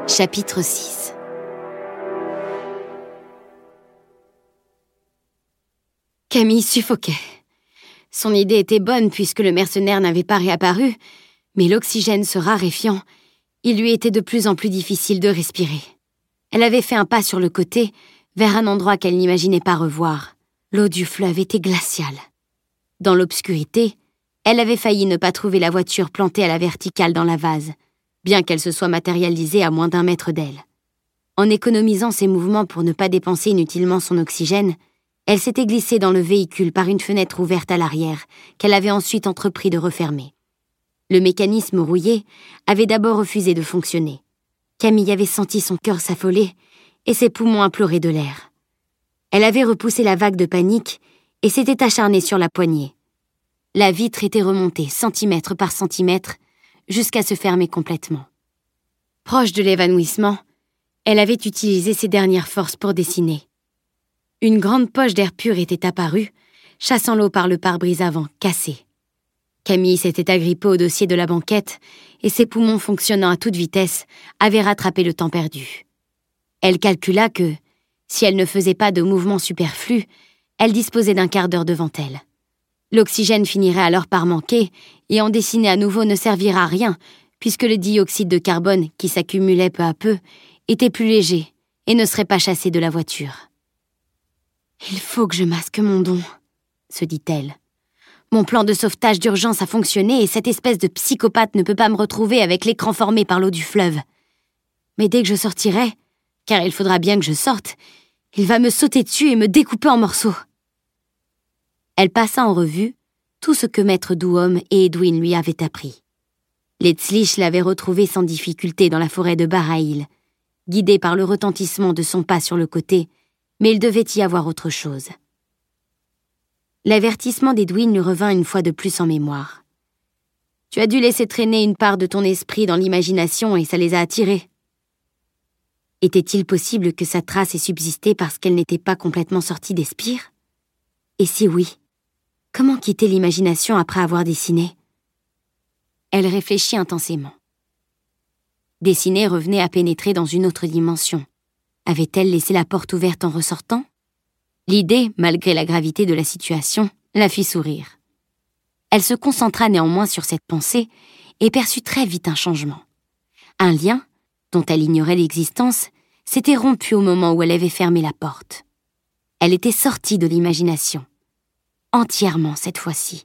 Chapitre 6. Camille suffoquait. Son idée était bonne puisque le mercenaire n'avait pas réapparu, mais l'oxygène se raréfiant, il lui était de plus en plus difficile de respirer. Elle avait fait un pas sur le côté, vers un endroit qu'elle n'imaginait pas revoir. L'eau du fleuve était glaciale. Dans l'obscurité, elle avait failli ne pas trouver la voiture plantée à la verticale dans la vase, bien qu'elle se soit matérialisée à moins d'1 mètre d'elle. En économisant ses mouvements pour ne pas dépenser inutilement son oxygène, elle s'était glissée dans le véhicule par une fenêtre ouverte à l'arrière, qu'elle avait ensuite entrepris de refermer. Le mécanisme rouillé avait d'abord refusé de fonctionner. Camille avait senti son cœur s'affoler et ses poumons implorer de l'air. Elle avait repoussé la vague de panique et s'était acharnée sur la poignée. La vitre était remontée centimètre par centimètre jusqu'à se fermer complètement. Proche de l'évanouissement, elle avait utilisé ses dernières forces pour dessiner. Une grande poche d'air pur était apparue, chassant l'eau par le pare-brise avant, cassé. Camille s'était agrippée au dossier de la banquette et ses poumons fonctionnant à toute vitesse avaient rattrapé le temps perdu. Elle calcula que, si elle ne faisait pas de mouvements superflus, elle disposait d'1 quart d'heure devant elle. L'oxygène finirait alors par manquer et en dessiner à nouveau ne servira à rien puisque le dioxyde de carbone, qui s'accumulait peu à peu, était plus léger et ne serait pas chassé de la voiture. « Il faut que je masque mon don », se dit-elle. « Mon plan de sauvetage d'urgence a fonctionné et cette espèce de psychopathe ne peut pas me retrouver avec l'écran formé par l'eau du fleuve. Mais dès que je sortirai, car il faudra bien que je sorte, il va me sauter dessus et me découper en morceaux. » Elle passa en revue tout ce que Maître Douom et Edwin lui avaient appris. Letzlich l'avait retrouvée sans difficulté dans la forêt de Barail, guidée par le retentissement de son pas sur le côté, mais il devait y avoir autre chose. L'avertissement d'Edwin lui revint une fois de plus en mémoire. « Tu as dû laisser traîner une part de ton esprit dans l'imagination et ça les a attirés. » Était-il possible que sa trace ait subsisté parce qu'elle n'était pas complètement sortie des spires? Et si oui, comment quitter l'imagination après avoir dessiné? Elle réfléchit intensément. Dessiner revenait à pénétrer dans une autre dimension. Avait-elle laissé la porte ouverte en ressortant? L'idée, malgré la gravité de la situation, la fit sourire. Elle se concentra néanmoins sur cette pensée et perçut très vite un changement. Un lien, dont elle ignorait l'existence, s'était rompu au moment où elle avait fermé la porte. Elle était sortie de l'imagination. Entièrement cette fois-ci.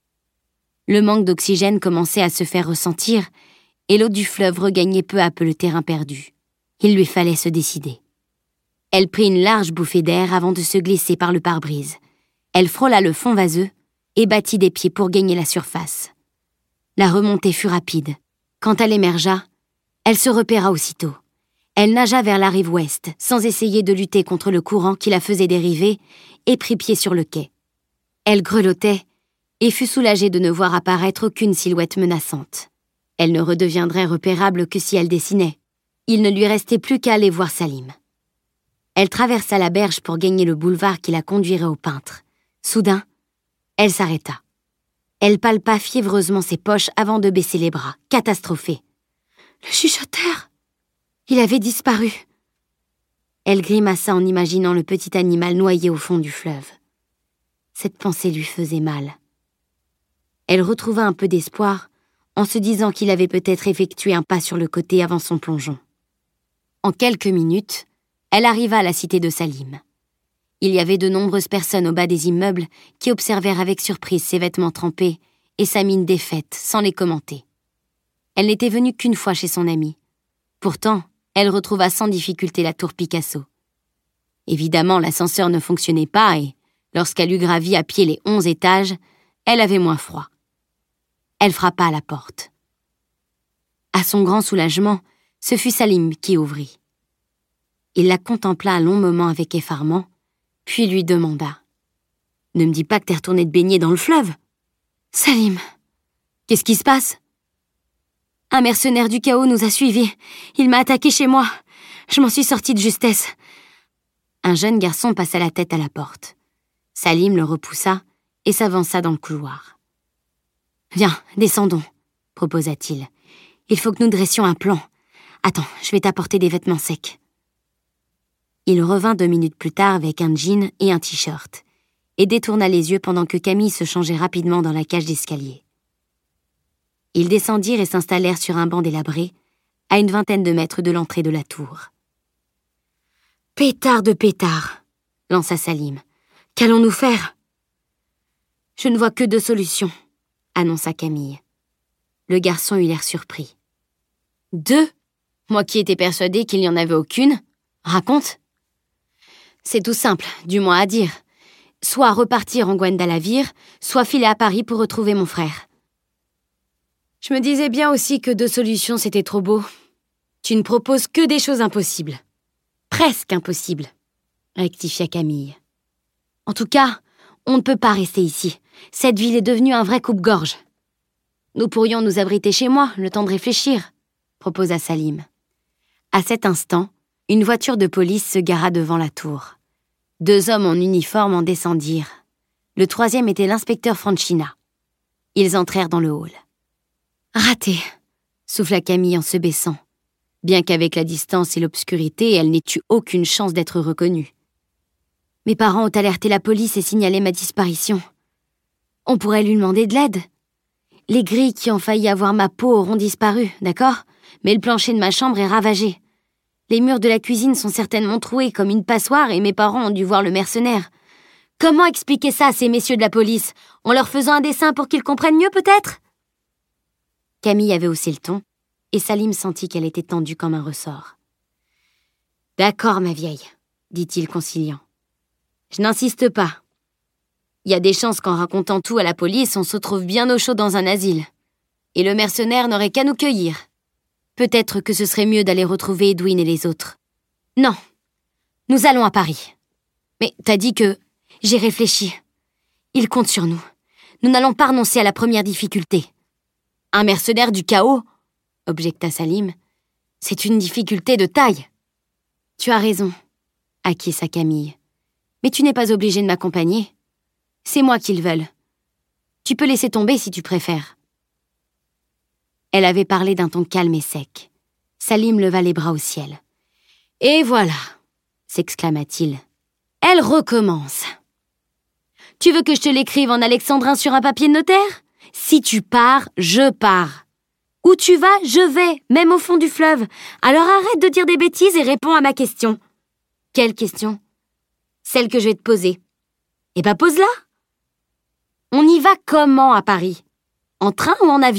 Le manque d'oxygène commençait à se faire ressentir et l'eau du fleuve regagnait peu à peu le terrain perdu. Il lui fallait se décider. Elle prit une large bouffée d'air avant de se glisser par le pare-brise. Elle frôla le fond vaseux et battit des pieds pour gagner la surface. La remontée fut rapide. Quand elle émergea, elle se repéra aussitôt. Elle nagea vers la rive ouest, sans essayer de lutter contre le courant qui la faisait dériver, et prit pied sur le quai. Elle grelottait et fut soulagée de ne voir apparaître aucune silhouette menaçante. Elle ne redeviendrait repérable que si elle dessinait. Il ne lui restait plus qu'à aller voir Salim. Elle traversa la berge pour gagner le boulevard qui la conduirait au peintre. Soudain, elle s'arrêta. Elle palpa fiévreusement ses poches avant de baisser les bras, catastrophée. « Le chuchoteur ! Il avait disparu !» Elle grimaça en imaginant le petit animal noyé au fond du fleuve. Cette pensée lui faisait mal. Elle retrouva un peu d'espoir en se disant qu'il avait peut-être effectué un pas sur le côté avant son plongeon. En quelques minutes, elle arriva à la cité de Salim. Il y avait de nombreuses personnes au bas des immeubles qui observèrent avec surprise ses vêtements trempés et sa mine défaite, sans les commenter. Elle n'était venue qu'une fois chez son amie. Pourtant, elle retrouva sans difficulté la tour Picasso. Évidemment, l'ascenseur ne fonctionnait pas et, lorsqu'elle eut gravi à pied les 11 étages, elle avait moins froid. Elle frappa à la porte. À son grand soulagement, ce fut Salim qui ouvrit. Il la contempla un long moment avec effarement, puis lui demanda « Ne me dis pas que t'es retourné te baigner dans le fleuve ?»« Salim, qu'est-ce qui se passe ?»« Un mercenaire du chaos nous a suivis. Il m'a attaqué chez moi. Je m'en suis sortie de justesse. » Un jeune garçon passa la tête à la porte. Salim le repoussa et s'avança dans le couloir. « Viens, descendons, proposa-t-il. Il faut que nous dressions un plan. Attends, je vais t'apporter des vêtements secs. Il revint 2 minutes plus tard avec un jean et un t-shirt, et détourna les yeux pendant que Camille se changeait rapidement dans la cage d'escalier. Ils descendirent et s'installèrent sur un banc délabré, à une 20aine de mètres de l'entrée de la tour. « Pétard de pétard !» lança Salim. « Qu'allons-nous faire ?»« Je ne vois que 2 solutions, » annonça Camille. Le garçon eut l'air surpris. « 2 ? Moi qui étais persuadée qu'il n'y en avait aucune. Raconte. » « C'est tout simple, du moins à dire. Soit repartir en Guadalajara, soit filer à Paris pour retrouver mon frère. » Je me disais bien aussi que 2 solutions, c'était trop beau. Tu ne proposes que des choses impossibles. Presque impossibles, rectifia Camille. En tout cas, on ne peut pas rester ici. Cette ville est devenue un vrai coupe-gorge. Nous pourrions nous abriter chez moi, le temps de réfléchir, proposa Salim. À cet instant, une voiture de police se gara devant la tour. 2 hommes en uniforme en descendirent. Le 3e était l'inspecteur Franchina. Ils entrèrent dans le hall. « Raté !» souffla Camille en se baissant, bien qu'avec la distance et l'obscurité, elle n'ait eu aucune chance d'être reconnue. « Mes parents ont alerté la police et signalé ma disparition. On pourrait lui demander de l'aide. Les grilles qui ont failli avoir ma peau auront disparu, d'accord ? Mais le plancher de ma chambre est ravagé. Les murs de la cuisine sont certainement troués comme une passoire et mes parents ont dû voir le mercenaire. Comment expliquer ça à ces messieurs de la police ? En leur faisant un dessin pour qu'ils comprennent mieux, peut-être ?» Camille avait haussé le ton, et Salim sentit qu'elle était tendue comme un ressort. « D'accord, ma vieille, » dit-il conciliant. « Je n'insiste pas. Il y a des chances qu'en racontant tout à la police, on se trouve bien au chaud dans un asile. Et le mercenaire n'aurait qu'à nous cueillir. Peut-être que ce serait mieux d'aller retrouver Edwin et les autres. Non, nous allons à Paris. Mais t'as dit que... J'ai réfléchi. Il compte sur nous. Nous n'allons pas renoncer à la première difficulté. Un mercenaire du chaos, objecta Salim. C'est une difficulté de taille. Tu as raison, acquiesça Camille. Mais tu n'es pas obligé de m'accompagner. C'est moi qu'ils veulent. Tu peux laisser tomber si tu préfères. Elle avait parlé d'un ton calme et sec. Salim leva les bras au ciel. « Et voilà !» s'exclama-t-il. « Elle recommence. Tu veux que je te l'écrive en alexandrin sur un papier de notaire ? Si tu pars, je pars. Où tu vas, je vais, même au fond du fleuve. Alors arrête de dire des bêtises et réponds à ma question. » « Quelle question ? » ?»« Celle que je vais te poser. » »« Eh ben pose-la. On y va comment à Paris ? En train ou en avion ?